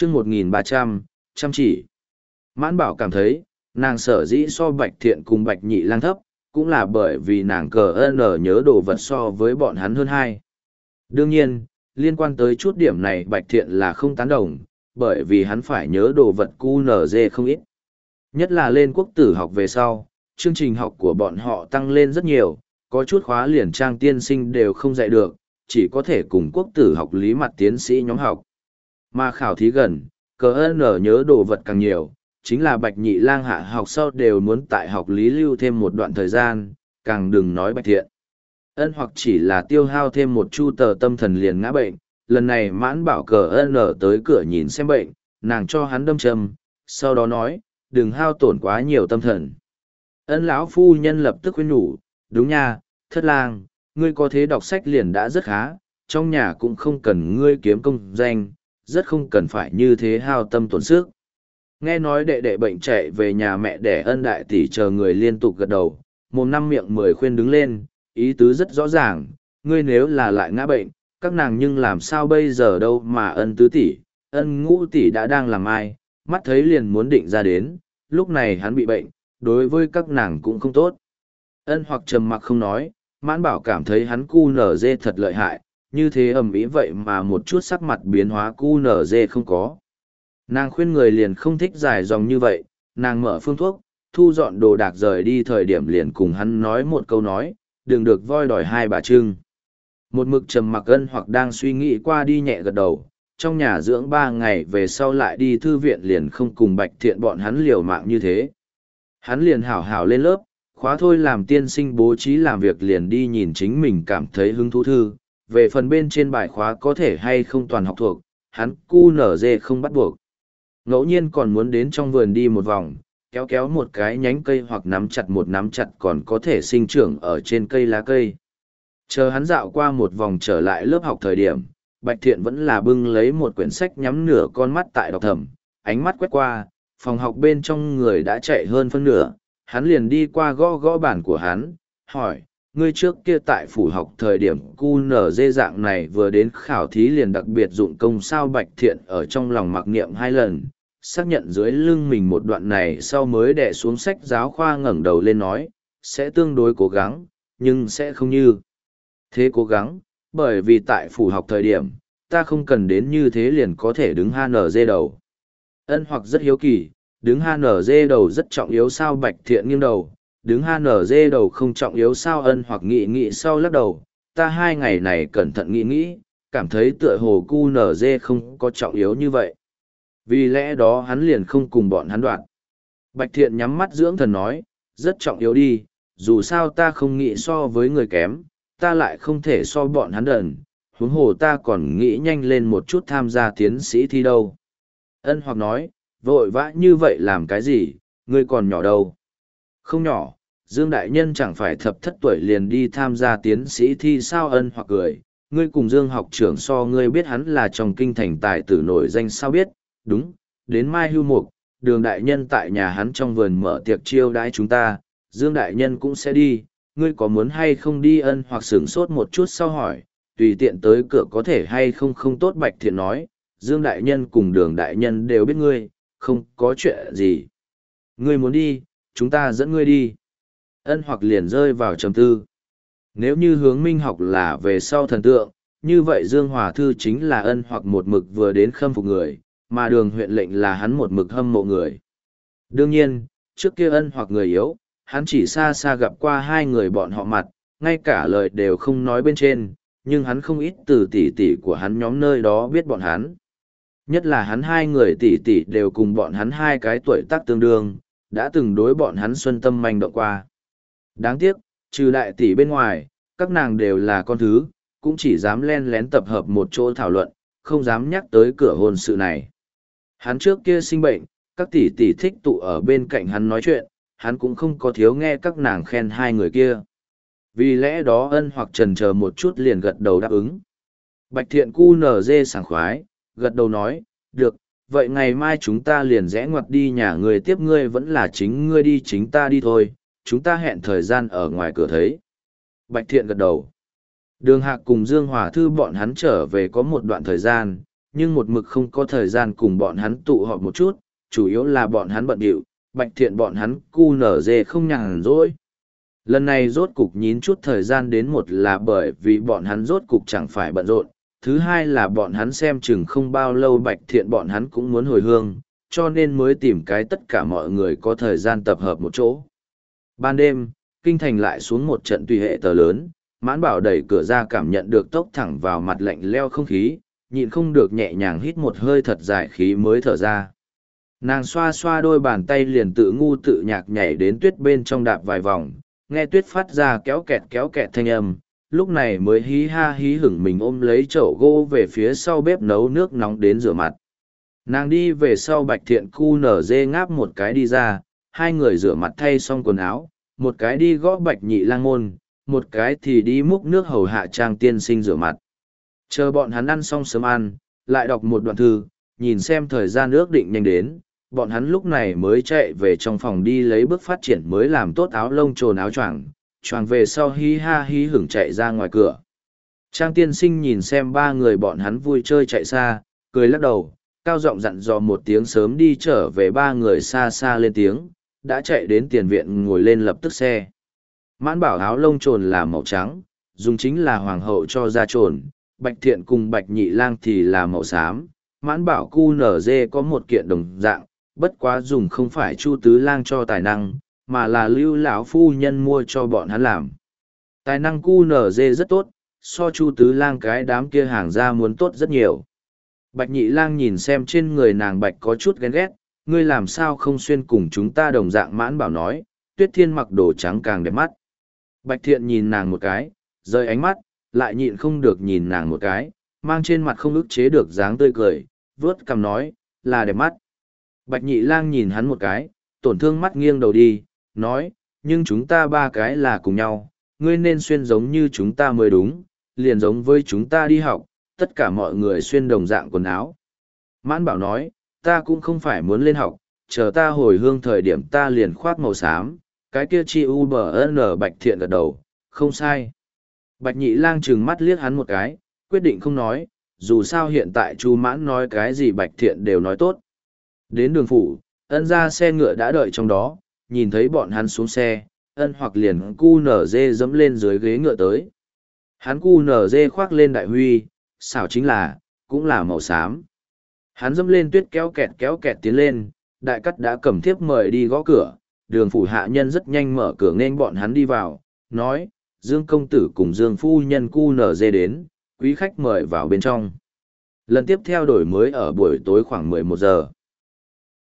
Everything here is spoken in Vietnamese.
chương 1300, chăm chỉ. Mãn Bảo cảm thấy, nàng sở dĩ so Bạch Thiện cùng Bạch Nhị Lang thấp, cũng là bởi vì nàng cờ ơn nhớ đồ vật so với bọn hắn hơn hai. Đương nhiên, liên quan tới chút điểm này Bạch Thiện là không tán đồng, bởi vì hắn phải nhớ đồ vật QNZ không ít. Nhất là lên quốc tử học về sau, chương trình học của bọn họ tăng lên rất nhiều, có chút khóa liền trang tiên sinh đều không dạy được, chỉ có thể cùng quốc tử học lý mặt tiến sĩ nhóm học. Mà khảo thí gần, cờ ơn nhớ đồ vật càng nhiều, chính là Bạch Nhị Lang hạ học sau đều muốn tại học lý lưu thêm một đoạn thời gian, càng đừng nói Bạch Thiện. Ân hoặc chỉ là tiêu hao thêm một chu tờ tâm thần liền ngã bệnh, lần này Mãn Bảo cờ ơn tới cửa nhìn xem bệnh, nàng cho hắn đâm châm, sau đó nói, đừng hao tổn quá nhiều tâm thần. Ân lão phu nhân lập tức khuyên nhủ, đúng nha, Thất Lang, ngươi có thế đọc sách liền đã rất khá, trong nhà cũng không cần ngươi kiếm công danh, rất không cần phải như thế hao tâm tổn sức. Nghe nói đệ đệ bệnh chạy về nhà mẹ để Ân đại tỷ chờ người liên tục gật đầu, mồm năm miệng mười khuyên đứng lên, ý tứ rất rõ ràng, ngươi nếu là lại ngã bệnh, các nàng nhưng làm sao bây giờ đâu mà Ân tứ tỷ, Ân ngũ tỷ đã đang làm ai, mắt thấy liền muốn định ra đến, lúc này hắn bị bệnh, đối với các nàng cũng không tốt. Ân hoặc trầm mặc không nói, Mãn Bảo cảm thấy hắn cu nở dê thật lợi hại, như thế ầm ĩ vậy mà một chút sắc mặt biến hóa cu nở dê không có. Nàng khuyên người liền không thích dài dòng như vậy, nàng mở phương thuốc, thu dọn đồ đạc rời đi thời điểm liền cùng hắn nói một câu nói, đừng được voi đòi hai bà trưng. Một mực trầm mặc Ân hoặc đang suy nghĩ qua đi nhẹ gật đầu, trong nhà dưỡng 3 ngày về sau lại đi thư viện liền không cùng Bạch Thiện bọn hắn liều mạng như thế. Hắn liền hảo hảo lên lớp, khóa thôi làm tiên sinh bố trí làm việc liền đi nhìn chính mình cảm thấy hứng thú thư, về phần bên trên bài khóa có thể hay không toàn học thuộc, hắn cu nở dê không bắt buộc. Ngẫu nhiên còn muốn đến trong vườn đi một vòng, kéo kéo một cái nhánh cây hoặc nắm chặt một nắm chặt còn có thể sinh trưởng ở trên cây lá cây. Chờ hắn dạo qua một vòng trở lại lớp học thời điểm, Bạch Thiện vẫn là bưng lấy một quyển sách nhắm nửa con mắt tại đọc thầm, ánh mắt quét qua, phòng học bên trong người đã chạy hơn phân nửa, hắn liền đi qua gõ gõ bàn của hắn, hỏi, ngươi trước kia tại phủ học thời điểm QNZ dạng này vừa đến khảo thí liền đặc biệt dụng công sao. Bạch Thiện ở trong lòng mặc niệm 2 lần, xác nhận dưới lưng mình một đoạn này sau mới đè xuống sách giáo khoa ngẩng đầu lên nói, sẽ tương đối cố gắng, nhưng sẽ không như thế cố gắng, bởi vì tại phủ học thời điểm, ta không cần đến như thế liền có thể đứng HNZ đầu. Ân hoặc rất hiếu kỳ, đứng HNZ đầu rất trọng yếu sao. Bạch Thiện nghiêng đầu, đứng HNZ đầu không trọng yếu sao. Ân hoặc nghĩ sau lắc đầu, ta 2 ngày này cẩn thận nghĩ, cảm thấy tựa hồ QNZ không có trọng yếu như vậy. Vì lẽ đó hắn liền không cùng bọn hắn đoạn. Bạch Thiện nhắm mắt dưỡng thần nói, rất trọng yếu đi, dù sao ta không nghĩ so với người kém, ta lại không thể so bọn hắn đần, huống hồ ta còn nghĩ nhanh lên một chút tham gia tiến sĩ thi đâu. Ân hoặc nói, vội vã như vậy làm cái gì, ngươi còn nhỏ đâu. Không nhỏ, Dương Đại Nhân chẳng phải thập thất tuổi liền đi tham gia tiến sĩ thi sao. Ân hoặc cười, ngươi cùng Dương học trưởng so ngươi biết hắn là trong kinh thành tài tử nổi danh sao biết, đúng, đến mai hưu mục, Đường Đại Nhân tại nhà hắn trong vườn mở tiệc chiêu đãi chúng ta, Dương Đại Nhân cũng sẽ đi, ngươi có muốn hay không đi. Ân hoặc sửng sốt một chút sau hỏi, tùy tiện tới cửa có thể hay không không tốt. Bạch Thiện nói, Dương Đại Nhân cùng Đường Đại Nhân đều biết ngươi, không có chuyện gì. Ngươi muốn đi, chúng ta dẫn ngươi đi. Ân hoặc liền rơi vào trầm tư. Nếu như hướng minh học là về sau thần tượng, như vậy Dương Hòa Thư chính là Ân hoặc một mực vừa đến khâm phục người, mà Đường huyện lệnh là hắn một mực hâm mộ người. Đương nhiên, trước kia Ân hoặc người yếu, hắn chỉ xa xa gặp qua 2 người bọn họ mặt, ngay cả lời đều không nói bên trên, nhưng hắn không ít từ tỷ tỷ của hắn nhóm nơi đó biết bọn hắn. Nhất là hắn 2 người tỷ tỷ đều cùng bọn hắn 2 cái tuổi tác tương đương, đã từng đối bọn hắn xuân tâm manh động qua. Đáng tiếc, trừ đại tỷ bên ngoài, các nàng đều là con thứ, cũng chỉ dám len lén tập hợp một chỗ thảo luận, không dám nhắc tới cửa hôn sự này. Hắn trước kia sinh bệnh, các tỷ tỷ thích tụ ở bên cạnh hắn nói chuyện, hắn cũng không có thiếu nghe các nàng khen 2 người kia. Vì lẽ đó Ân hoặc chần chờ một chút liền gật đầu đáp ứng. Bạch Thiện QNZ sảng khoái, gật đầu nói, được, vậy ngày mai chúng ta liền rẽ ngoặt đi nhà người tiếp ngươi, vẫn là chính ngươi đi chính ta đi thôi, chúng ta hẹn thời gian ở ngoài cửa thấy. Bạch Thiện gật đầu. Đường Hạc cùng Dương Hòa Thư bọn hắn trở về có một đoạn thời gian, nhưng một mực không có thời gian cùng bọn hắn tụ họp một chút, chủ yếu là bọn hắn bận điệu, Bạch Thiện bọn hắn cu nở dê không nhàn rỗi. Lần này rốt cục nhín chút thời gian đến, một là bởi vì bọn hắn rốt cục chẳng phải bận rộn, thứ hai là bọn hắn xem chừng không bao lâu Bạch Thiện bọn hắn cũng muốn hồi hương, cho nên mới tìm cái tất cả mọi người có thời gian tập hợp một chỗ. Ban đêm, kinh thành lại xuống một trận tùy hệ tờ lớn, Mãn Bảo đẩy cửa ra cảm nhận được tốc thẳng vào mặt lạnh leo không khí, nhịn không được nhẹ nhàng hít một hơi thật dài khí mới thở ra. Nàng xoa xoa đôi bàn tay liền tự ngu tự nhạc nhảy đến tuyết bên trong đạp vài vòng, nghe tuyết phát ra kéo kẹt thanh âm, lúc này mới hí ha hí hửng mình ôm lấy chậu gỗ về phía sau bếp nấu nước nóng đến rửa mặt. Nàng đi về sau Bạch Thiện cu nở dê ngáp một cái đi ra, hai người rửa mặt thay xong quần áo, một cái đi gõ Bạch Nhị Lang môn, một cái thì đi múc nước hầu hạ Trang tiên sinh rửa mặt. Chờ bọn hắn ăn xong sớm ăn, lại đọc một đoạn thư, nhìn xem thời gian ước định nhanh đến, bọn hắn lúc này mới chạy về trong phòng đi lấy bước phát triển mới làm tốt áo lông trồn áo choàng, choàng về sau hí ha hí hửng chạy ra ngoài cửa. Trang tiên sinh nhìn xem ba người bọn hắn vui chơi chạy xa, cười lắc đầu, cao giọng dặn dò một tiếng sớm đi trở về, ba người xa xa lên tiếng, đã chạy đến tiền viện ngồi lên lập tức xe. Mãn Bảo áo lông trồn là màu trắng, dùng chính là hoàng hậu cho ra trồn, Bạch Thiện cùng Bạch Nhị Lang thì là màu xám. Mãn Bảo cu nở dê có một kiện đồng dạng, bất quá dùng không phải Chu Tứ Lang cho tài năng, mà là Lưu lão phu nhân mua cho bọn hắn làm. Tài năng cu nở dê rất tốt, so Chu Tứ Lang cái đám kia hàng ra muốn tốt rất nhiều. Bạch Nhị Lang nhìn xem trên người nàng bạch có chút ghen ghét, ngươi làm sao không xuyên cùng chúng ta đồng dạng. Mãn Bảo nói, Tuyết Thiên mặc đồ trắng càng đẹp mắt. Bạch Thiện nhìn nàng một cái, rời ánh mắt, lại nhịn không được nhìn nàng một cái, mang trên mặt không ức chế được dáng tươi cười, vớt cằm nói, là đẹp mắt. Bạch Nhị Lang nhìn hắn một cái, tổn thương mắt nghiêng đầu đi, nói, nhưng chúng ta ba cái là cùng nhau, ngươi nên xuyên giống như chúng ta mới đúng, liền giống với chúng ta đi học, tất cả mọi người xuyên đồng dạng quần áo. Mãn Bảo nói, ta cũng không phải muốn lên học, chờ ta hồi hương thời điểm ta liền khoác màu xám, cái kia chi u bờ n. Bạch Thiện gật đầu, không sai. Bạch Nhị Lang trừng mắt liếc hắn một cái, quyết định không nói, dù sao hiện tại Chu Mãn nói cái gì Bạch Thiện đều nói tốt. Đến đường phủ, Ân ra xe ngựa đã đợi trong đó, nhìn thấy bọn hắn xuống xe, Ân hoặc liền cu nở dê dẫm lên dưới ghế ngựa tới. Hắn cu nở dê khoác lên đại huy, xảo chính là, cũng là màu xám. Hắn dẫm lên tuyết kéo kẹt tiến lên, đại cắt đã cầm thiếp mời đi gõ cửa, đường phủ hạ nhân rất nhanh mở cửa nên bọn hắn đi vào, nói, Dương công tử cùng Dương phu nhân cu nở dê đến, quý khách mời vào bên trong. Lần tiếp theo đổi mới ở buổi tối khoảng 11 giờ.